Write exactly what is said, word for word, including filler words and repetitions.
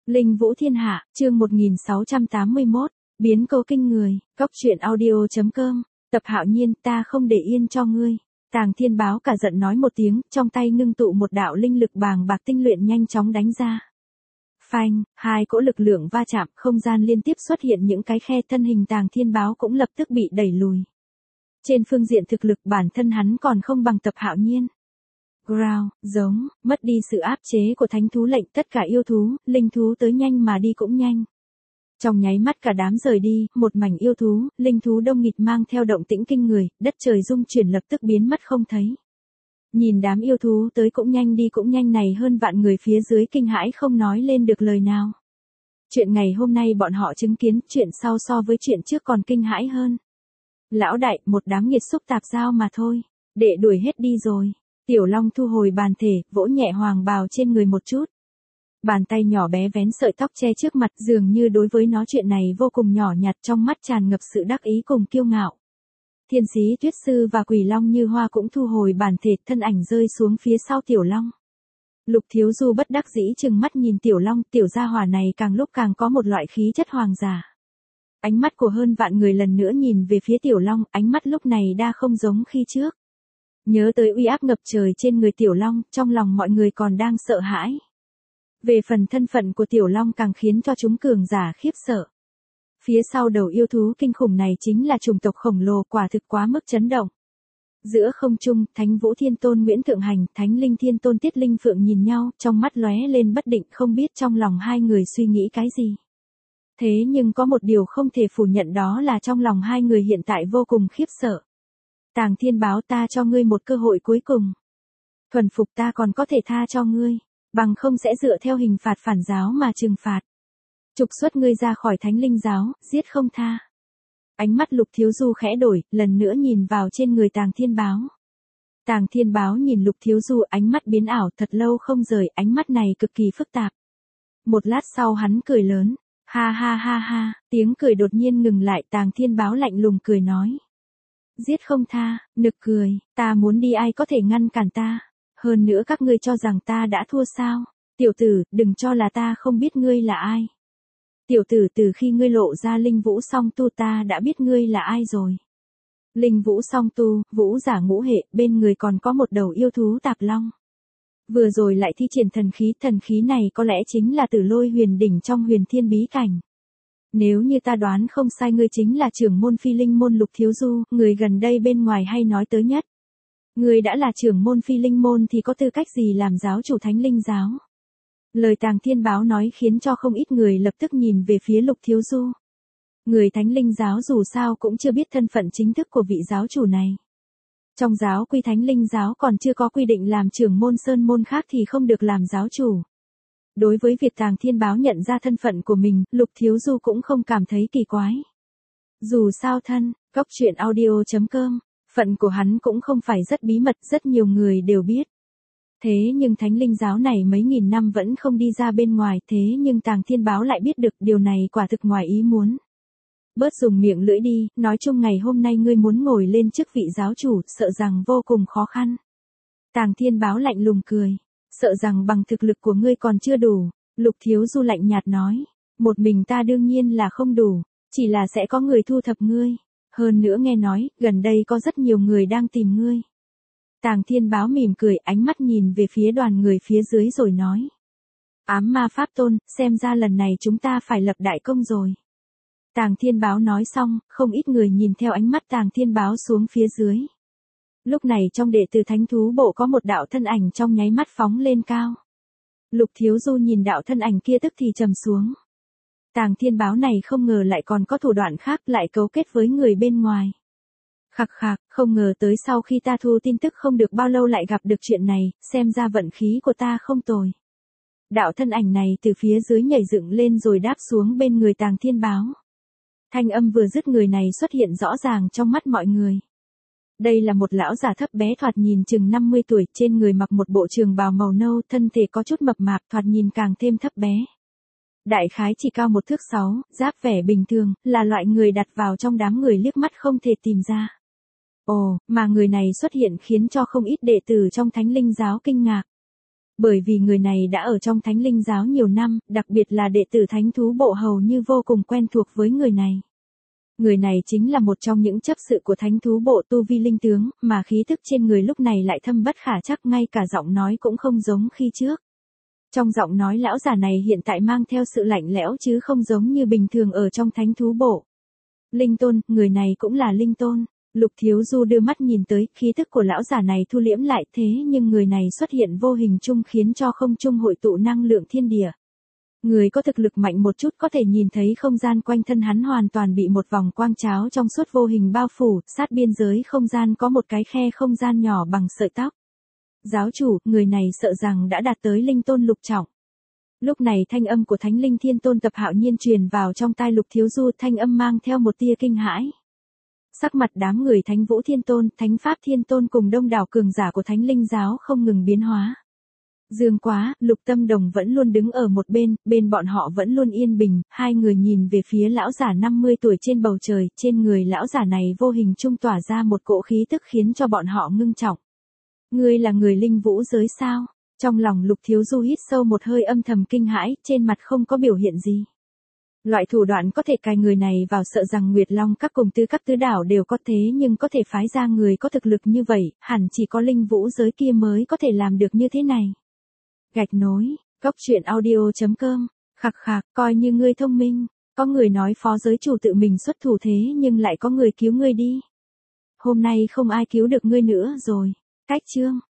Linh Vũ Thiên Hạ, chương một nghìn sáu trăm tám mươi mốt, biến cố kinh người, cóc truyện audio chấm com, Tập Hạo Nhiên, ta không để yên cho ngươi. Tàng Thiên Báo cả giận nói một tiếng, trong tay ngưng tụ một đạo linh lực bàng bạc tinh luyện nhanh chóng đánh ra. Phanh, hai cỗ lực lượng va chạm, không gian liên tiếp xuất hiện những cái khe, thân hình Tàng Thiên Báo cũng lập tức bị đẩy lùi. Trên phương diện thực lực bản thân hắn còn không bằng Tập Hạo Nhiên. Growl, giống, mất đi sự áp chế của thánh thú lệnh, tất cả yêu thú, linh thú tới nhanh mà đi cũng nhanh. Trong nháy mắt cả đám rời đi, một mảnh yêu thú, linh thú đông nghịt mang theo động tĩnh kinh người, đất trời rung chuyển lập tức biến mất không thấy. Nhìn đám yêu thú tới cũng nhanh đi cũng nhanh này hơn vạn người phía dưới kinh hãi không nói lên được lời nào. Chuyện ngày hôm nay bọn họ chứng kiến, chuyện sau so với chuyện trước còn kinh hãi hơn. Lão đại, một đám nghiệt xúc tạp giao mà thôi, đệ đuổi hết đi rồi. Tiểu Long thu hồi bàn thể, vỗ nhẹ hoàng bào trên người một chút. Bàn tay nhỏ bé vén sợi tóc che trước mặt, dường như đối với nó chuyện này vô cùng nhỏ nhặt, trong mắt tràn ngập sự đắc ý cùng kiêu ngạo. Thiên Sĩ Tuyết Sư và Quỷ Long Như Hoa cũng thu hồi bàn thể, thân ảnh rơi xuống phía sau Tiểu Long. Lục Thiếu Du bất đắc dĩ trừng mắt nhìn Tiểu Long, tiểu gia hỏa này càng lúc càng có một loại khí chất hoàng giả. Ánh mắt của hơn vạn người lần nữa nhìn về phía Tiểu Long, ánh mắt lúc này đã không giống khi trước. Nhớ tới uy áp ngập trời trên người Tiểu Long, trong lòng mọi người còn đang sợ hãi. Về phần thân phận của Tiểu Long càng khiến cho chúng cường giả khiếp sợ. Phía sau đầu yêu thú kinh khủng này chính là chủng tộc khổng lồ, quả thực quá mức chấn động. Giữa không trung, Thánh Vũ Thiên Tôn Nguyễn Thượng Hành, Thánh Linh Thiên Tôn Tiết Linh Phượng nhìn nhau, trong mắt lóe lên bất định, không biết trong lòng hai người suy nghĩ cái gì. Thế nhưng có một điều không thể phủ nhận, đó là trong lòng hai người hiện tại vô cùng khiếp sợ. Tàng Thiên Báo, ta cho ngươi một cơ hội cuối cùng. Thuần phục ta còn có thể tha cho ngươi, bằng không sẽ dựa theo hình phạt phản giáo mà trừng phạt. Trục xuất ngươi ra khỏi Thánh Linh giáo, giết không tha. Ánh mắt Lục Thiếu Du khẽ đổi, lần nữa nhìn vào trên người Tàng Thiên Báo. Tàng Thiên Báo nhìn Lục Thiếu Du, ánh mắt biến ảo, thật lâu không rời, ánh mắt này cực kỳ phức tạp. Một lát sau hắn cười lớn, ha ha ha ha, tiếng cười đột nhiên ngừng lại, Tàng Thiên Báo lạnh lùng cười nói. Giết không tha, nực cười, ta muốn đi ai có thể ngăn cản ta, hơn nữa các ngươi cho rằng ta đã thua sao, tiểu tử, đừng cho là ta không biết ngươi là ai. Tiểu tử, từ khi ngươi lộ ra Linh Vũ song tu ta đã biết ngươi là ai rồi. Linh Vũ song tu, vũ giả ngũ hệ, bên người còn có một đầu yêu thú tạp long. Vừa rồi lại thi triển thần khí, thần khí này có lẽ chính là Tử Lôi Huyền Đỉnh trong Huyền Thiên Bí Cảnh. Nếu như ta đoán không sai, ngươi chính là trưởng môn Phi Linh môn Lục Thiếu Du, người gần đây bên ngoài hay nói tới nhất. Ngươi đã là trưởng môn Phi Linh môn thì có tư cách gì làm giáo chủ Thánh Linh giáo? Lời Tàng Thiên Báo nói khiến cho không ít người lập tức nhìn về phía Lục Thiếu Du. Người Thánh Linh giáo dù sao cũng chưa biết thân phận chính thức của vị giáo chủ này. Trong giáo quy Thánh Linh giáo còn chưa có quy định làm trưởng môn sơn môn khác thì không được làm giáo chủ. Đối với việc Tàng Thiên Báo nhận ra thân phận của mình, Lục Thiếu Du cũng không cảm thấy kỳ quái. Dù sao thân, cóc truyện audio chấm com, phận của hắn cũng không phải rất bí mật, rất nhiều người đều biết. Thế nhưng Thánh Linh giáo này mấy nghìn năm vẫn không đi ra bên ngoài, thế nhưng Tàng Thiên Báo lại biết được, điều này quả thực ngoài ý muốn. Bớt dùng miệng lưỡi đi, nói chung ngày hôm nay ngươi muốn ngồi lên chức vị giáo chủ, sợ rằng vô cùng khó khăn. Tàng Thiên Báo lạnh lùng cười. Sợ rằng bằng thực lực của ngươi còn chưa đủ, Lục Thiếu Du lạnh nhạt nói, một mình ta đương nhiên là không đủ, chỉ là sẽ có người thu thập ngươi, hơn nữa nghe nói, gần đây có rất nhiều người đang tìm ngươi. Tàng Thiên Báo mỉm cười, ánh mắt nhìn về phía đoàn người phía dưới rồi nói. Ám ma pháp tôn, xem ra lần này chúng ta phải lập đại công rồi. Tàng Thiên Báo nói xong, không ít người nhìn theo ánh mắt Tàng Thiên Báo xuống phía dưới. Lúc này trong đệ tử thánh thú bộ có một đạo thân ảnh trong nháy mắt phóng lên cao. Lục Thiếu Du nhìn đạo thân ảnh kia tức thì trầm xuống. Tàng Thiên Báo này không ngờ lại còn có thủ đoạn khác, lại cấu kết với người bên ngoài. Khặc khặc, không ngờ tới sau khi ta thu tin tức không được bao lâu lại gặp được chuyện này, xem ra vận khí của ta không tồi. Đạo thân ảnh này từ phía dưới nhảy dựng lên rồi đáp xuống bên người Tàng Thiên Báo. Thanh âm vừa dứt, người này xuất hiện rõ ràng trong mắt mọi người. Đây là một lão giả thấp bé thoạt nhìn chừng năm mươi tuổi, trên người mặc một bộ trường bào màu nâu, thân thể có chút mập mạp, thoạt nhìn càng thêm thấp bé. Đại khái chỉ cao một thước sáu, giáp vẻ bình thường, là loại người đặt vào trong đám người liếc mắt không thể tìm ra. Ồ, mà người này xuất hiện khiến cho không ít đệ tử trong Thánh Linh giáo kinh ngạc. Bởi vì người này đã ở trong thánh linh giáo nhiều năm, đặc biệt là đệ tử thánh thú bộ hầu như vô cùng quen thuộc với người này. Người này chính là một trong những chấp sự của thánh thú bộ tu vi linh tướng, mà khí thức trên người lúc này lại thâm bất khả trắc, ngay cả giọng nói cũng không giống khi trước. Trong giọng nói lão già này hiện tại mang theo sự lạnh lẽo chứ không giống như bình thường ở trong thánh thú bộ. Linh tôn, người này cũng là linh tôn. Lục Thiếu Du đưa mắt nhìn tới, khí thức của lão già này thu liễm lại, thế nhưng người này xuất hiện vô hình chung khiến cho không trung hội tụ năng lượng thiên địa. Người có thực lực mạnh một chút có thể nhìn thấy không gian quanh thân hắn hoàn toàn bị một vòng quang cháo trong suốt vô hình bao phủ, sát biên giới không gian có một cái khe không gian nhỏ bằng sợi tóc. Giáo chủ, người này sợ rằng đã đạt tới linh tôn lục trọng. Lúc này thanh âm của Thánh Linh Thiên Tôn Tập Hạo Nhiên truyền vào trong tai Lục Thiếu Du, thanh âm mang theo một tia kinh hãi. Sắc mặt đám người Thánh Vũ Thiên Tôn, Thánh Pháp Thiên Tôn cùng đông đảo cường giả của Thánh Linh giáo không ngừng biến hóa. Dương Quá, Lục Tâm Đồng vẫn luôn đứng ở một bên, bên bọn họ vẫn luôn yên bình, hai người nhìn về phía lão giả năm mươi tuổi trên bầu trời, trên người lão giả này vô hình trung tỏa ra một cỗ khí tức khiến cho bọn họ ngưng trọng. Ngươi là người linh vũ giới sao? Trong lòng Lục Thiếu Du hít sâu một hơi, âm thầm kinh hãi, trên mặt không có biểu hiện gì. Loại thủ đoạn có thể cài người này vào sợ rằng Nguyệt Long các cùng tứ các tứ đảo đều có, thế nhưng có thể phái ra người có thực lực như vậy, hẳn chỉ có linh vũ giới kia mới có thể làm được như thế này. Gạch nối, Cốc Truyện Audio chấm com, khặc khặc, coi như ngươi thông minh, có người nói phó giới chủ tự mình xuất thủ thế nhưng lại có người cứu ngươi đi. Hôm nay không ai cứu được ngươi nữa rồi. Cách chương